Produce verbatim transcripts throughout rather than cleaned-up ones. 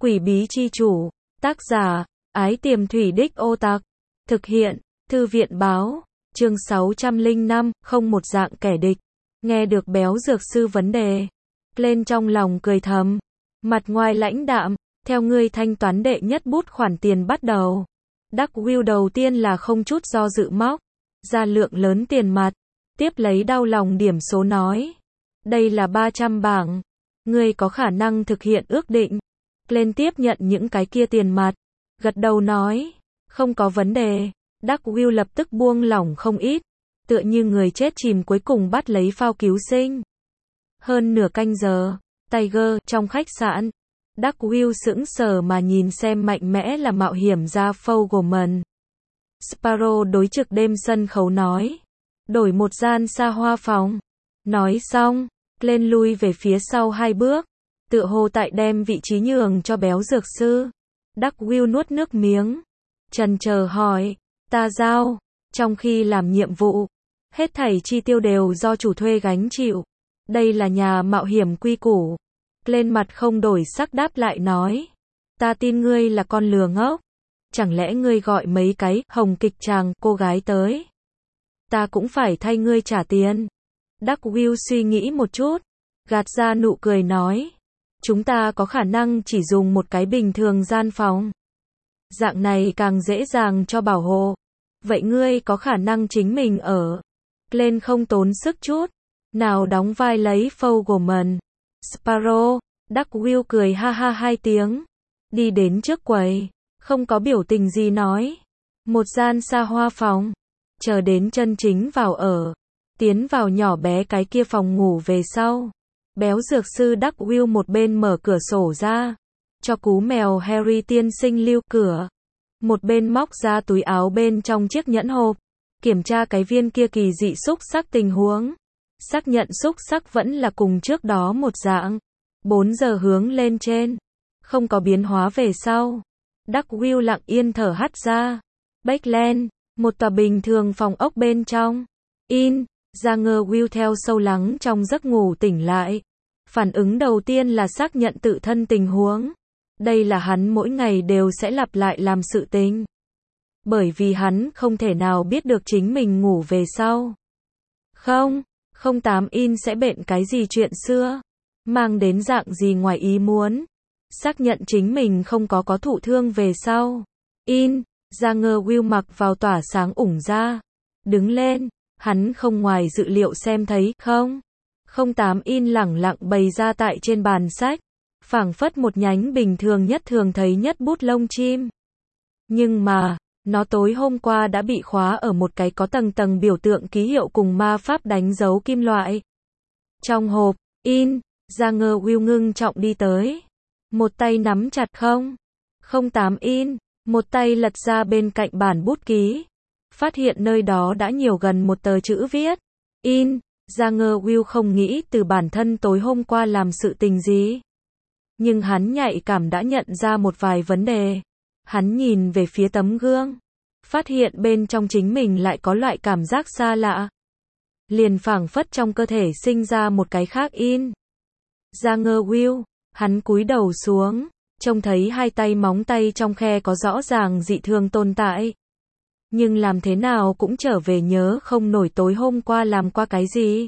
Quỷ bí chi chủ, tác giả, Ái Tiềm Thủy Đích Ô Tặc, thực hiện, Thư viện báo, chương sáu trăm lẻ năm, không một dạng kẻ địch. Nghe được béo dược sư vấn đề, lên trong lòng cười thầm, mặt ngoài lãnh đạm, theo ngươi thanh toán đệ nhất bút khoản tiền bắt đầu. Đắc Will đầu tiên là không chút do dự móc ra lượng lớn tiền mặt, tiếp lấy đau lòng điểm số nói, đây là ba trăm bảng, ngươi có khả năng thực hiện ước định. Lên tiếp nhận những cái kia tiền mặt, gật đầu nói, không có vấn đề. Đắc Will lập tức buông lỏng không ít, tựa như người chết chìm cuối cùng bắt lấy phao cứu sinh. Hơn nửa canh giờ, Tiger, trong khách sạn, Đắc Will sững sờ mà nhìn xem mạnh mẽ là mạo hiểm gia Fogelman. Sparrow đối trực đêm sân khấu nói, đổi một gian xa hoa phòng. Nói xong, lên lui về phía sau hai bước, tựa hồ tại đem vị trí nhường cho béo dược sư. Đắc Will nuốt nước miếng, chần chờ hỏi, ta giao, trong khi làm nhiệm vụ, hết thảy chi tiêu đều do chủ thuê gánh chịu. Đây là nhà mạo hiểm quy củ. Lên mặt không đổi sắc đáp lại nói, ta tin ngươi là con lừa ngốc. Chẳng lẽ ngươi gọi mấy cái hồng kịch chàng cô gái tới, ta cũng phải thay ngươi trả tiền. Đắc Will suy nghĩ một chút, gạt ra nụ cười nói, chúng ta có khả năng chỉ dùng một cái bình thường gian phòng. Dạng này càng dễ dàng cho bảo hộ. Vậy ngươi có khả năng chính mình ở. Lên không tốn sức chút nào đóng vai lấy Fogelman. Sparrow, Đắc Will cười ha ha hai tiếng, đi đến trước quầy, không có biểu tình gì nói, một gian xa hoa phòng. Chờ đến chân chính vào ở, tiến vào nhỏ bé cái kia phòng ngủ về sau, béo dược sư Đắc Will một bên mở cửa sổ ra, cho cú mèo Harry tiên sinh lưu cửa, một bên móc ra túi áo bên trong chiếc nhẫn hộp, kiểm tra cái viên kia kỳ dị xúc sắc tình huống, xác nhận xúc sắc vẫn là cùng trước đó một dạng, bốn giờ hướng lên trên, không có biến hóa về sau. Đắc Will lặng yên thở hắt ra. Backland, một tòa bình thường phòng ốc bên trong. In, ra ngơ Will theo sâu lắng trong giấc ngủ tỉnh lại. Phản ứng đầu tiên là xác nhận tự thân tình huống. Đây là hắn mỗi ngày đều sẽ lặp lại làm sự tình. Bởi vì hắn không thể nào biết được chính mình ngủ về sau. Không, không tám in sẽ bệnh cái gì chuyện xưa, mang đến dạng gì ngoài ý muốn. Xác nhận chính mình không có có thụ thương về sau. In, ra ngơ Will mặc vào tỏa sáng ủng ra. Đứng lên, hắn không ngoài dự liệu xem thấy, không. Không tám in lẳng lặng bày ra tại trên bàn sách. Phảng phất một nhánh bình thường nhất thường thấy nhất bút lông chim. Nhưng mà, nó tối hôm qua đã bị khóa ở một cái có tầng tầng biểu tượng ký hiệu cùng ma pháp đánh dấu kim loại. Trong hộp, in, ra ngơ Will ngưng trọng đi tới. Một tay nắm chặt không. Không tám in, một tay lật ra bên cạnh bản bút ký. Phát hiện nơi đó đã nhiều gần một tờ chữ viết. In, ra ngơ Will không nghĩ từ bản thân tối hôm qua làm sự tình gì. Nhưng hắn nhạy cảm đã nhận ra một vài vấn đề. Hắn nhìn về phía tấm gương, phát hiện bên trong chính mình lại có loại cảm giác xa lạ. Liền phảng phất trong cơ thể sinh ra một cái khác in. Ra ngơ Will, hắn cúi đầu xuống, trông thấy hai tay móng tay trong khe có rõ ràng dị thường tồn tại. Nhưng làm thế nào cũng trở về nhớ không nổi tối hôm qua làm qua cái gì.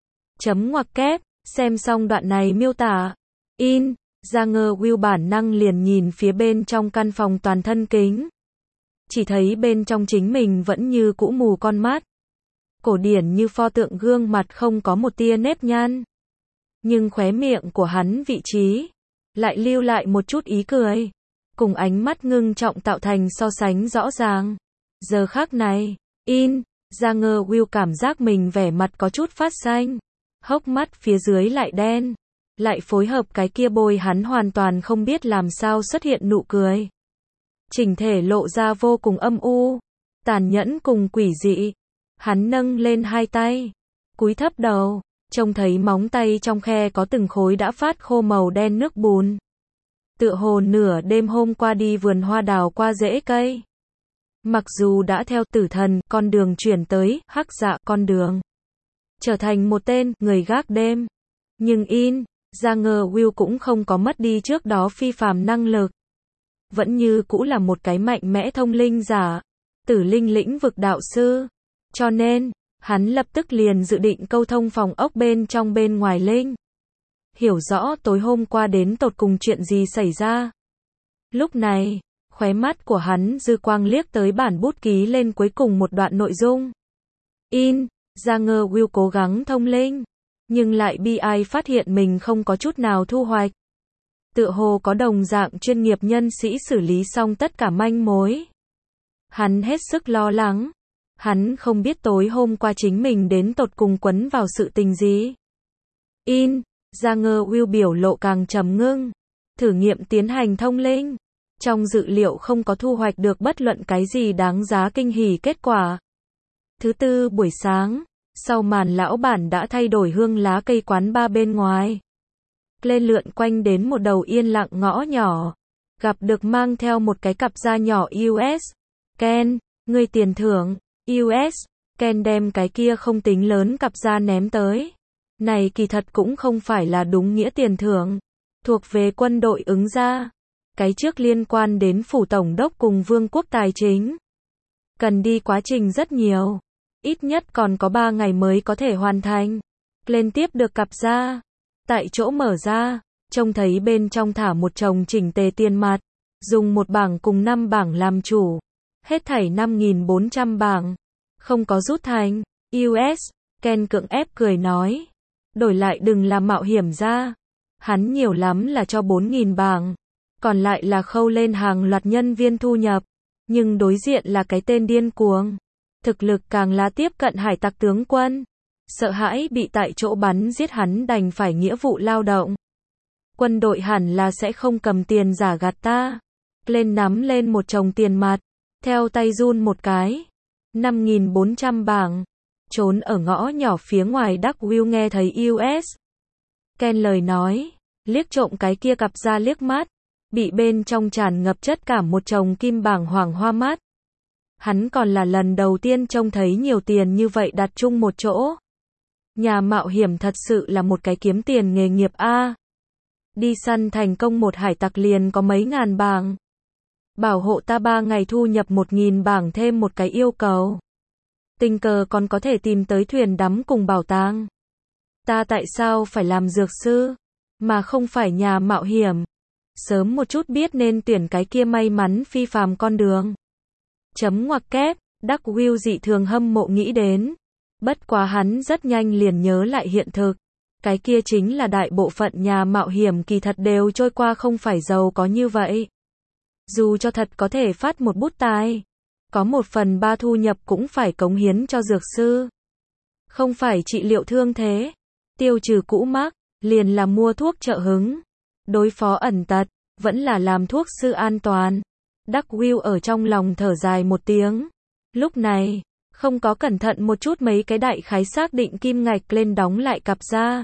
Chấm ngoặc kép, xem xong đoạn này miêu tả. In, ra ngơ Will bản năng liền nhìn phía bên trong căn phòng toàn thân kính. Chỉ thấy bên trong chính mình vẫn như cũ mù con mắt. Cổ điển như pho tượng gương mặt không có một tia nếp nhăn. Nhưng khóe miệng của hắn vị trí lại lưu lại một chút ý cười, cùng ánh mắt ngưng trọng tạo thành so sánh rõ ràng. Giờ khắc này, in, ra ngơ Will cảm giác mình vẻ mặt có chút phát xanh, hốc mắt phía dưới lại đen, lại phối hợp cái kia bôi hắn hoàn toàn không biết làm sao xuất hiện nụ cười. Chỉnh thể lộ ra vô cùng âm u, tàn nhẫn cùng quỷ dị. Hắn nâng lên hai tay, cúi thấp đầu, trông thấy móng tay trong khe có từng khối đã phát khô màu đen nước bùn. Tựa hồ nửa đêm hôm qua đi vườn hoa đào qua rễ cây. Mặc dù đã theo tử thần con đường chuyển tới hắc dạ con đường, trở thành một tên người gác đêm, nhưng in, Zhang Will cũng không có mất đi trước đó phi phàm năng lực. Vẫn như cũ là một cái mạnh mẽ thông linh giả, tử linh lĩnh vực đạo sư. Cho nên, hắn lập tức liền dự định câu thông phòng ốc bên trong bên ngoài linh. Hiểu rõ tối hôm qua đến tột cùng chuyện gì xảy ra. Lúc này, khóe mắt của hắn dư quang liếc tới bản bút ký lên cuối cùng một đoạn nội dung. In, Zhang Will cố gắng thông linh, nhưng lại bi ai phát hiện mình không có chút nào thu hoạch. Tựa hồ có đồng dạng chuyên nghiệp nhân sĩ xử lý xong tất cả manh mối. Hắn hết sức lo lắng. Hắn không biết tối hôm qua chính mình đến tột cùng quấn vào sự tình gì. In, Zhang Will biểu lộ càng trầm ngưng. Thử nghiệm tiến hành thông linh. Trong dự liệu không có thu hoạch được bất luận cái gì đáng giá kinh hỉ kết quả. Thứ tư buổi sáng, sau màn lão bản đã thay đổi hương lá cây quán ba bên ngoài. Lên lượn quanh đến một đầu yên lặng ngõ nhỏ. Gặp được mang theo một cái cặp da nhỏ u ét. Ken, người tiền thưởng. u ét. Ken đem cái kia không tính lớn cặp da ném tới. Này kỳ thật cũng không phải là đúng nghĩa tiền thưởng. Thuộc về quân đội ứng ra. Cái trước liên quan đến phủ tổng đốc cùng vương quốc tài chính. Cần đi quá trình rất nhiều. Ít nhất còn có ba ngày mới có thể hoàn thành. Lên tiếp được cặp da. Tại chỗ mở ra, trông thấy bên trong thả một chồng chỉnh tề tiền mặt. Dùng một bảng cùng năm bảng làm chủ. Hết thảy năm nghìn bốn trăm bảng. Không có rút thành. u ét. Ken cưỡng ép cười nói. Đổi lại đừng làm mạo hiểm ra. Hắn nhiều lắm là cho bốn nghìn bảng. Còn lại là khâu lên hàng loạt nhân viên thu nhập. Nhưng đối diện là cái tên điên cuồng. Thực lực càng là tiếp cận hải tặc tướng quân. Sợ hãi bị tại chỗ bắn giết hắn đành phải nghĩa vụ lao động. Quân đội hẳn là sẽ không cầm tiền giả gạt ta. Lên nắm lên một chồng tiền mặt. Theo tay run một cái. năm nghìn bốn trăm bảng. Trốn ở ngõ nhỏ phía ngoài Dark Will nghe thấy u ét. Ken lời nói. Liếc trộm cái kia cặp ra liếc mắt. Bị bên trong tràn ngập chất cảm một chồng kim bảng hoàng hoa mắt. Hắn còn là lần đầu tiên trông thấy nhiều tiền như vậy đặt chung một chỗ. Nhà mạo hiểm thật sự là một cái kiếm tiền nghề nghiệp a. Đi săn thành công một hải tặc liền có mấy ngàn bảng. Bảo hộ ta ba ngày thu nhập một nghìn bảng thêm một cái yêu cầu. Tình cờ còn có thể tìm tới thuyền đắm cùng bảo tàng. Ta tại sao phải làm dược sư, mà không phải nhà mạo hiểm? Sớm một chút biết nên tuyển cái kia may mắn phi phàm con đường. Chấm ngoặc kép, Dark Will dị thường hâm mộ nghĩ đến. Bất quá hắn rất nhanh liền nhớ lại hiện thực. Cái kia chính là đại bộ phận nhà mạo hiểm kỳ thật đều trôi qua không phải giàu có như vậy. Dù cho thật có thể phát một bút tài, có một phần ba thu nhập cũng phải cống hiến cho dược sư. Không phải trị liệu thương thế, tiêu trừ cũ mắc, liền là mua thuốc trợ hứng, đối phó ẩn tật, vẫn là làm thuốc sư an toàn. Dark Will ở trong lòng thở dài một tiếng. Lúc này, không có cẩn thận một chút mấy cái đại khái xác định kim ngạch lên đóng lại cặp ra.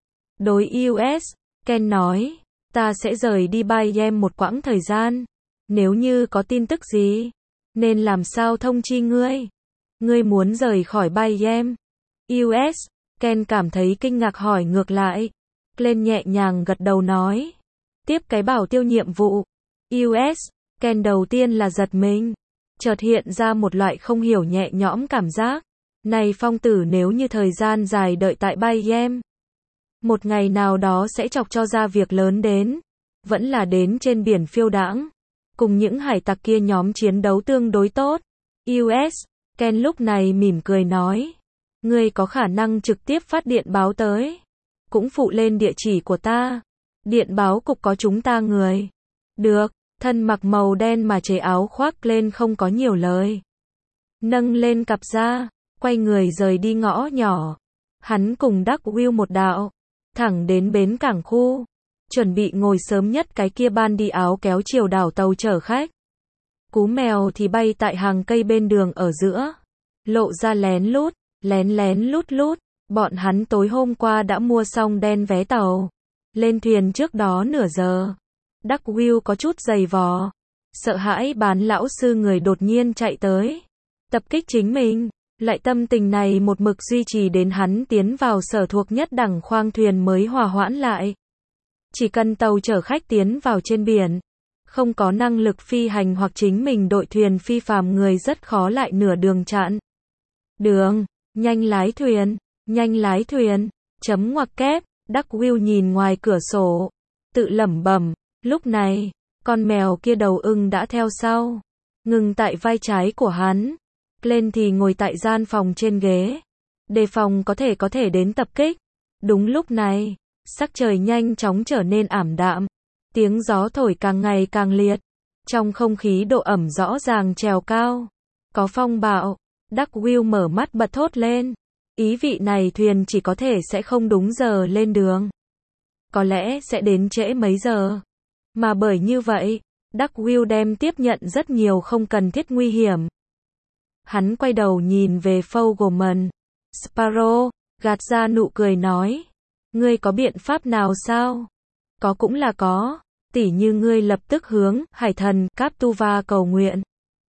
Đối u ét, Ken nói, ta sẽ rời đi Bayem một quãng thời gian. Nếu như có tin tức gì, nên làm sao thông chi ngươi? Ngươi muốn rời khỏi Bayem? u ét, Ken cảm thấy kinh ngạc hỏi ngược lại. Lên nhẹ nhàng gật đầu nói. Tiếp cái bảo tiêu nhiệm vụ. u ét, Ken đầu tiên là giật mình. Chợt hiện ra một loại không hiểu nhẹ nhõm cảm giác. Này phong tử nếu như thời gian dài đợi tại Bayem, một ngày nào đó sẽ chọc cho ra việc lớn đến. Vẫn là đến trên biển phiêu đãng. Cùng những hải tặc kia nhóm chiến đấu tương đối tốt. u ét, Ken lúc này mỉm cười nói. Ngươi có khả năng trực tiếp phát điện báo tới. Cũng phụ lên địa chỉ của ta. Điện báo cục có chúng ta người. Được, thân mặc màu đen mà chế áo khoác lên không có nhiều lời. Nâng lên cặp ra, quay người rời đi ngõ nhỏ. Hắn cùng Dark Will một đạo, thẳng đến bến cảng khu. Chuẩn bị ngồi sớm nhất cái kia ban đi áo kéo chiều đảo tàu chở khách. Cú mèo thì bay tại hàng cây bên đường ở giữa. Lộ ra lén lút, lén lén lút lút. Bọn hắn tối hôm qua đã mua xong đen vé tàu. Lên thuyền trước đó nửa giờ. Dark Will có chút dày vò. Sợ hãi bán lão sư người đột nhiên chạy tới. Tập kích chính mình. Lại tâm tình này một mực duy trì đến hắn tiến vào sở thuộc nhất đẳng khoang thuyền mới hòa hoãn lại. Chỉ cần tàu chở khách tiến vào trên biển, không có năng lực phi hành hoặc chính mình đội thuyền phi phàm người rất khó lại nửa đường chặn đường. Nhanh lái thuyền, nhanh lái thuyền, chấm ngoặc kép, Đắc Will nhìn ngoài cửa sổ, tự lẩm bẩm. Lúc này, con mèo kia đầu ưng đã theo sau, ngừng tại vai trái của hắn. Glenn thì ngồi tại gian phòng trên ghế, đề phòng có thể có thể đến tập kích. Đúng lúc này, sắc trời nhanh chóng trở nên ảm đạm, tiếng gió thổi càng ngày càng liệt, trong không khí độ ẩm rõ ràng trèo cao, có phong bạo. Đắc Will mở mắt bật thốt lên, ý vị này thuyền chỉ có thể sẽ không đúng giờ lên đường, có lẽ sẽ đến trễ mấy giờ. Mà bởi như vậy, Đắc Will đem tiếp nhận rất nhiều không cần thiết nguy hiểm. Hắn quay đầu nhìn về Fogelman. Sparrow, gạt ra nụ cười nói, ngươi có biện pháp nào sao? Có cũng là có, tỉ như ngươi lập tức hướng hải thần Captuva cầu nguyện,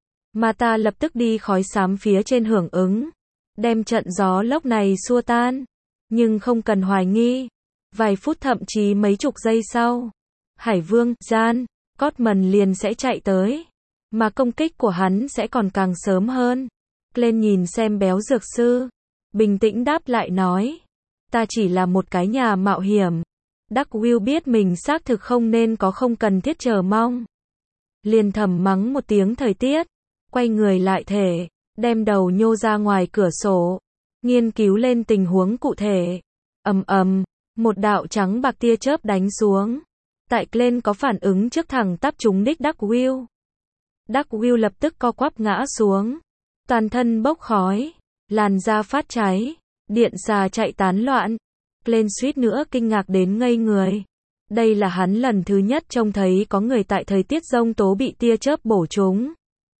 mà ta lập tức đi khói xám phía trên hưởng ứng, đem trận gió lốc này xua tan. Nhưng không cần hoài nghi, vài phút thậm chí mấy chục giây sau, Hải Vương Jan Cotman liền sẽ chạy tới, mà công kích của hắn sẽ còn càng sớm hơn. Glenn nhìn xem béo dược sư, bình tĩnh đáp lại nói, ta chỉ là một cái nhà mạo hiểm. Đắc Will biết mình xác thực không nên có không cần thiết chờ mong, liền thầm mắng một tiếng thời tiết, quay người lại thể, đem đầu nhô ra ngoài cửa sổ, nghiên cứu lên tình huống cụ thể. Ầm ầm, một đạo trắng bạc tia chớp đánh xuống. Tại Glenn có phản ứng trước thẳng tắp trúng đích Đắc Will. Đắc Will lập tức co quắp ngã xuống, toàn thân bốc khói, làn da phát cháy, điện xà chạy tán loạn. Glenn suýt nữa kinh ngạc đến ngây người. Đây là hắn lần thứ nhất trông thấy có người tại thời tiết giông tố bị tia chớp bổ trúng.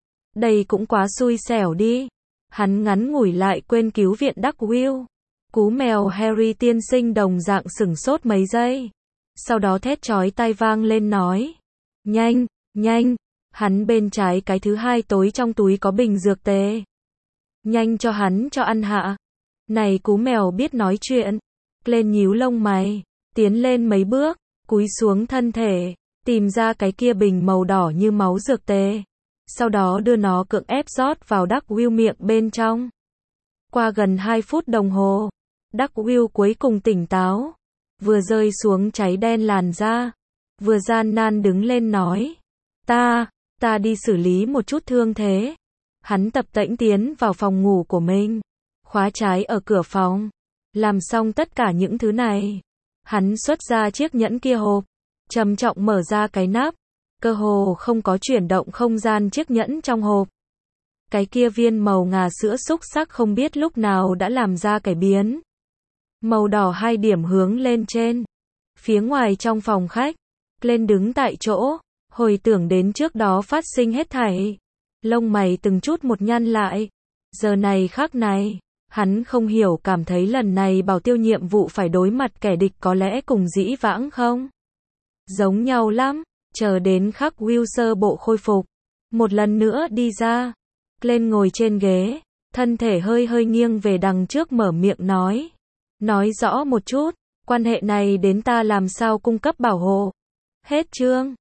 Đây cũng quá xui xẻo đi. Hắn ngắn ngủi lại quên cứu viện Đắc Will. Cú mèo Harry tiên sinh đồng dạng sửng sốt mấy giây. Sau đó thét chói tai vang lên nói, nhanh, nhanh, hắn bên trái cái thứ hai tối trong túi có bình dược tê. Nhanh cho hắn cho ăn hạ. Này cú mèo biết nói chuyện. Glenn nhíu lông mày, tiến lên mấy bước, cúi xuống thân thể, tìm ra cái kia bình màu đỏ như máu dược tê. Sau đó đưa nó cưỡng ép rót vào Đắc Will miệng bên trong. Qua gần hai phút đồng hồ, Đắc Will cuối cùng tỉnh táo, vừa rơi xuống cháy đen làn da, vừa gian nan đứng lên nói, ta, ta đi xử lý một chút thương thế. Hắn tập tễnh tiến vào phòng ngủ của mình, khóa trái ở cửa phòng. Làm xong tất cả những thứ này, hắn xuất ra chiếc nhẫn kia hộp, trầm trọng mở ra cái nắp, cơ hồ không có chuyển động không gian chiếc nhẫn trong hộp. Cái kia viên màu ngà sữa xúc sắc không biết lúc nào đã làm ra cải biến. Màu đỏ hai điểm hướng lên trên. Phía ngoài trong phòng khách, Glenn đứng tại chỗ, hồi tưởng đến trước đó phát sinh hết thảy. Lông mày từng chút một nhăn lại. Giờ này khắc này, hắn không hiểu cảm thấy lần này bảo tiêu nhiệm vụ phải đối mặt kẻ địch có lẽ cùng dĩ vãng không? Giống nhau lắm. Chờ đến khắc Will sơ bộ khôi phục, một lần nữa đi ra. Glenn ngồi trên ghế, thân thể hơi hơi nghiêng về đằng trước mở miệng nói. Nói rõ một chút, quan hệ này đến ta làm sao cung cấp bảo hộ. Hết chương.